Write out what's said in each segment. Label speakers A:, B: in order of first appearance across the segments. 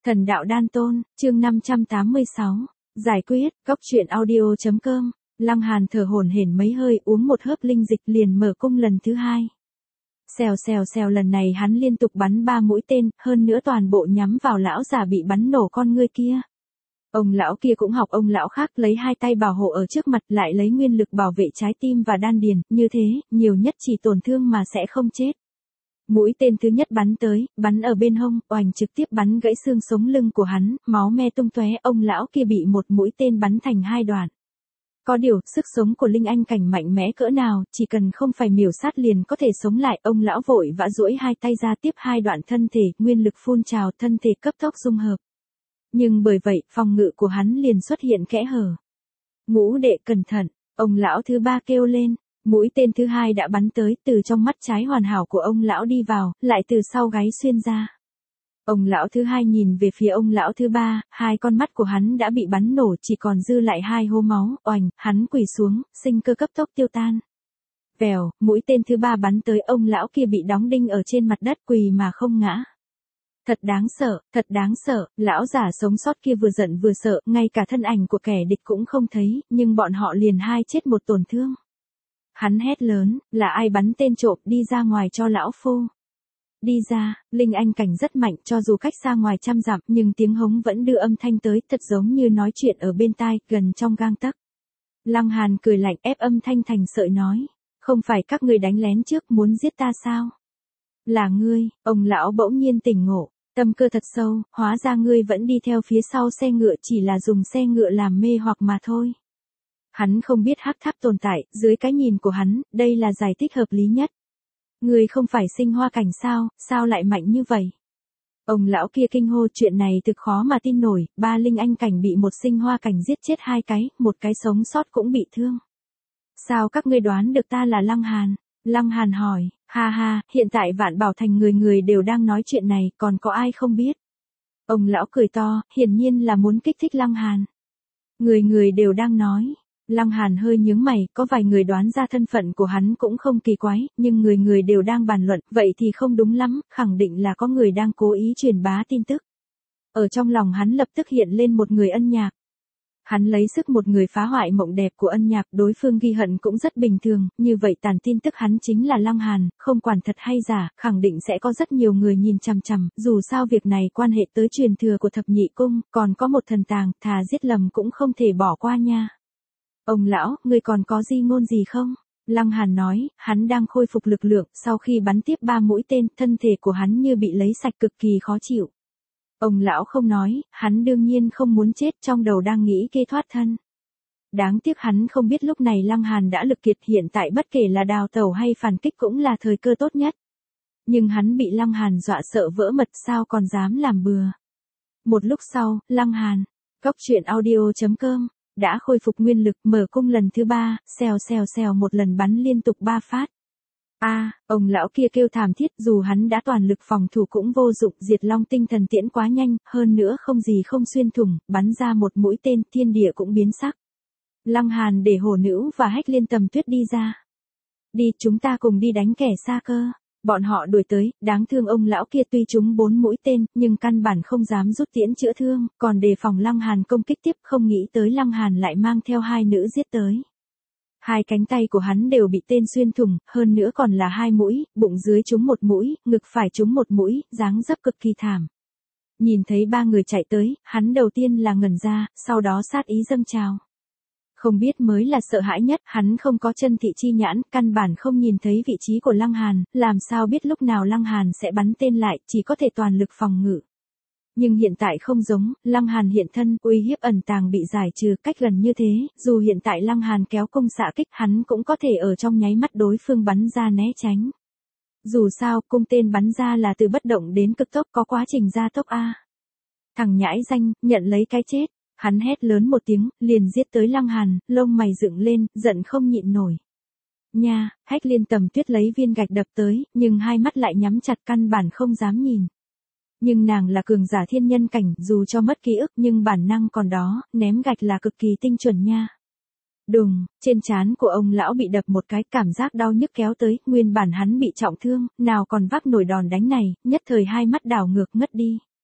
A: Thần đạo đan tôn, chương 586. Giải quyết, góc truyện audio.com. Lăng Hàn thở hổn hển mấy hơi, uống một hớp linh dịch liền mở cung lần thứ hai. Xèo xèo xèo, lần này hắn liên tục bắn 3 mũi tên, hơn nữa toàn bộ nhắm vào lão già bị bắn nổ con ngươi kia. Ông lão kia cũng học ông lão khác, lấy hai tay bảo hộ ở trước mặt, lại lấy nguyên lực bảo vệ trái tim và đan điền, như thế, nhiều nhất chỉ tổn thương mà sẽ không chết. Mũi tên thứ nhất bắn tới, bắn ở bên hông, oành trực tiếp bắn gãy xương sống lưng của hắn, máu me tung tóe, ông lão kia bị một mũi tên bắn thành hai đoạn. Có điều, sức sống của linh anh cảnh mạnh mẽ cỡ nào, chỉ cần không phải miểu sát liền có thể sống lại, ông lão vội vã duỗi hai tay ra tiếp hai đoạn thân thể, nguyên lực phun trào, thân thể cấp tốc dung hợp. Nhưng bởi vậy, phòng ngự của hắn liền xuất hiện kẽ hở. Ngũ đệ cẩn thận, ông lão thứ ba kêu lên. Mũi tên thứ hai đã bắn tới, từ trong mắt trái hoàn hảo của ông lão đi vào, lại từ sau gáy xuyên ra. Ông lão thứ hai nhìn về phía ông lão thứ ba, hai con mắt của hắn đã bị bắn nổ, chỉ còn dư lại hai hố máu, oành, hắn quỳ xuống, sinh cơ cấp tốc tiêu tan. Vèo, mũi tên thứ ba bắn tới, ông lão kia bị đóng đinh ở trên mặt đất, quỳ mà không ngã. Thật đáng sợ, lão giả sống sót kia vừa giận vừa sợ, ngay cả thân ảnh của kẻ địch cũng không thấy, nhưng bọn họ liền hai chết một tổn thương. Hắn hét lớn, là ai bắn tên trộm, đi ra ngoài cho lão phu. Đi ra, linh anh cảnh rất mạnh, cho dù cách xa ngoài trăm dặm, nhưng tiếng hống vẫn đưa âm thanh tới, thật giống như nói chuyện ở bên tai, gần trong gang tấc. Lăng Hàn cười lạnh, ép âm thanh thành sợi nói, không phải các ngươi đánh lén trước muốn giết ta sao? Là ngươi, ông lão bỗng nhiên tỉnh ngộ, tâm cơ thật sâu, hóa ra ngươi vẫn đi theo phía sau xe ngựa, chỉ là dùng xe ngựa làm mê hoặc mà thôi. Hắn không biết hắc tháp tồn tại, dưới cái nhìn của hắn, đây là giải thích hợp lý nhất. Người không phải sinh hoa cảnh sao lại mạnh như vậy? Ông lão kia kinh hô, chuyện này thực khó mà tin nổi, 3 linh anh cảnh bị một sinh hoa cảnh giết chết 2 cái, một cái sống sót cũng bị thương. Sao các ngươi đoán được ta là Lăng Hàn? Lăng Hàn hỏi, ha ha, hiện tại Vạn Bảo Thành người người đều đang nói chuyện này, còn có ai không biết? Ông lão cười to, hiển nhiên là muốn kích thích Lăng Hàn. Người người đều đang nói. Lăng Hàn hơi nhướng mày, có vài người đoán ra thân phận của hắn cũng không kỳ quái, nhưng người người đều đang bàn luận, vậy thì không đúng lắm, khẳng định là có người đang cố ý truyền bá tin tức. Ở trong lòng hắn lập tức hiện lên một người Ân Nhạc. Hắn lấy sức một người phá hoại mộng đẹp của Ân Nhạc, đối phương ghi hận cũng rất bình thường, như vậy tàn tin tức hắn chính là Lăng Hàn, không quản thật hay giả, khẳng định sẽ có rất nhiều người nhìn chằm chằm, dù sao việc này quan hệ tới truyền thừa của thập nhị cung, còn có một thần tàng, thà giết lầm cũng không thể bỏ qua nha. Ông lão, ngươi còn có di ngôn gì không? Lăng Hàn nói, hắn đang khôi phục lực lượng, sau khi bắn tiếp 3 mũi tên, thân thể của hắn như bị lấy sạch, cực kỳ khó chịu. Ông lão không nói, hắn đương nhiên không muốn chết, trong đầu đang nghĩ kế thoát thân. Đáng tiếc hắn không biết lúc này Lăng Hàn đã lực kiệt, hiện tại bất kể là đào tẩu hay phản kích cũng là thời cơ tốt nhất. Nhưng hắn bị Lăng Hàn dọa sợ vỡ mật, sao còn dám làm bừa. Một lúc sau, Lăng Hàn, góc truyện audio.com. Đã khôi phục nguyên lực, mở cung lần thứ 3, xèo xèo xèo, một lần bắn liên tục 3 phát. Ông lão kia kêu thảm thiết, dù hắn đã toàn lực phòng thủ cũng vô dụng, Diệt Long tinh thần tiễn quá nhanh, hơn nữa không gì không xuyên thủng, bắn ra một mũi tên, thiên địa cũng biến sắc. Lăng Hàn để Hổ Nữ và Hách Liên Tầm Tuyết đi ra. Đi, chúng ta cùng đi đánh kẻ xa cơ. Bọn họ đuổi tới, đáng thương ông lão kia tuy trúng 4 mũi tên, nhưng căn bản không dám rút tiễn chữa thương, còn đề phòng Lăng Hàn công kích tiếp, không nghĩ tới Lăng Hàn lại mang theo 2 nữ giết tới. 2 cánh tay của hắn đều bị tên xuyên thủng, hơn nữa còn là 2 mũi, bụng dưới trúng 1 mũi, ngực phải trúng 1 mũi, dáng dấp cực kỳ thảm. Nhìn thấy 3 người chạy tới, hắn đầu tiên là ngẩn ra, sau đó sát ý dâng trào. Không biết mới là sợ hãi nhất, hắn không có chân thị chi nhãn, căn bản không nhìn thấy vị trí của Lăng Hàn, làm sao biết lúc nào Lăng Hàn sẽ bắn tên lại, chỉ có thể toàn lực phòng ngự. Nhưng hiện tại không giống, Lăng Hàn hiện thân, uy hiếp ẩn tàng bị giải trừ, cách gần như thế, dù hiện tại Lăng Hàn kéo cung xạ kích, hắn cũng có thể ở trong nháy mắt đối phương bắn ra né tránh. Dù sao, cung tên bắn ra là từ bất động đến cực tốc, có quá trình gia tốc a. Thằng nhãi danh, nhận lấy cái chết. Hắn hét lớn một tiếng, liền giết tới Lăng Hàn, lông mày dựng lên, giận không nhịn nổi. Nha, Hách Liên Tầm Tuyết lấy viên gạch đập tới, nhưng hai mắt lại nhắm chặt, căn bản không dám nhìn. Nhưng nàng là cường giả thiên nhân cảnh, dù cho mất ký ức nhưng bản năng còn đó, ném gạch là cực kỳ tinh chuẩn nha. Đùng, trên trán của ông lão bị đập một cái, cảm giác đau nhức kéo tới, nguyên bản hắn bị trọng thương, nào còn vác nổi đòn đánh này, nhất thời hai mắt đảo ngược ngất đi.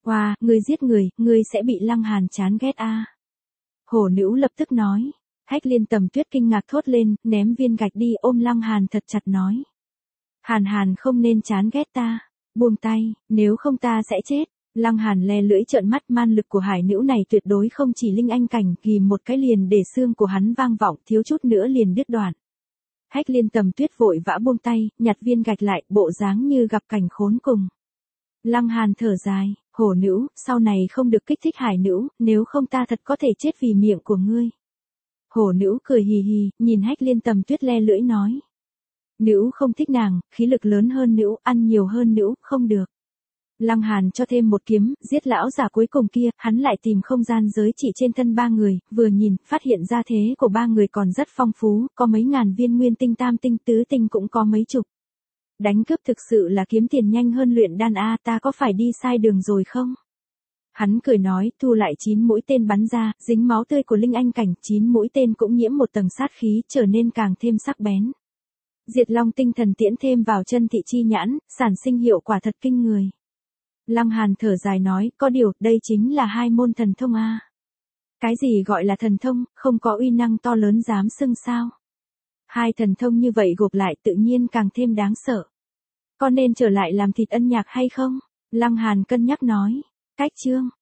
A: Wow, ngươi giết người, ngươi sẽ bị Lăng Hàn chán ghét a. Hổ nữ lập tức nói. Hách Liên Tầm Tuyết kinh ngạc thốt lên, ném viên gạch đi ôm Lăng Hàn thật chặt nói. Hàn Hàn không nên chán ghét ta. Buông tay, nếu không ta sẽ chết. Lăng Hàn le lưỡi trợn mắt, man lực của hải nữ này tuyệt đối không chỉ linh anh cảnh, ghim một cái liền để xương của hắn vang vọng, thiếu chút nữa liền đứt đoạn. Hách Liên Tầm Tuyết vội vã buông tay, nhặt viên gạch lại, bộ dáng như gặp cảnh khốn cùng. Lăng Hàn thở dài, hổ nữ, sau này không được kích thích hải nữ, nếu không ta thật có thể chết vì miệng của ngươi. Hổ nữ cười hì hì, nhìn Hách Liên Tầm Tuyết le lưỡi nói. Nữ không thích nàng, khí lực lớn hơn nữ, ăn nhiều hơn nữ, không được. Lăng Hàn cho thêm một kiếm, giết lão giả cuối cùng kia, hắn lại tìm không gian giới chỉ trên thân ba người, vừa nhìn, phát hiện ra thế của ba người còn rất phong phú, có mấy ngàn viên nguyên tinh, tam tinh, tứ tinh cũng có mấy chục. Đánh cướp thực sự là kiếm tiền nhanh hơn luyện đan a, ta có phải đi sai đường rồi không? Hắn cười nói, thu lại 9 mũi tên bắn ra, dính máu tươi của linh anh cảnh, 9 mũi tên cũng nhiễm một tầng sát khí, trở nên càng thêm sắc bén. Diệt Long tinh thần tiễn thêm vào chân thị chi nhãn, sản sinh hiệu quả thật kinh người. Lăng Hàn thở dài nói, có điều, đây chính là 2 môn thần thông a. Cái gì gọi là thần thông, không có uy năng to lớn dám xưng sao? 2 thần thông như vậy gộp lại tự nhiên càng thêm đáng sợ. Có nên trở lại làm thịt ân nhạc hay không? Lăng Hàn cân nhắc nói. Cách chương.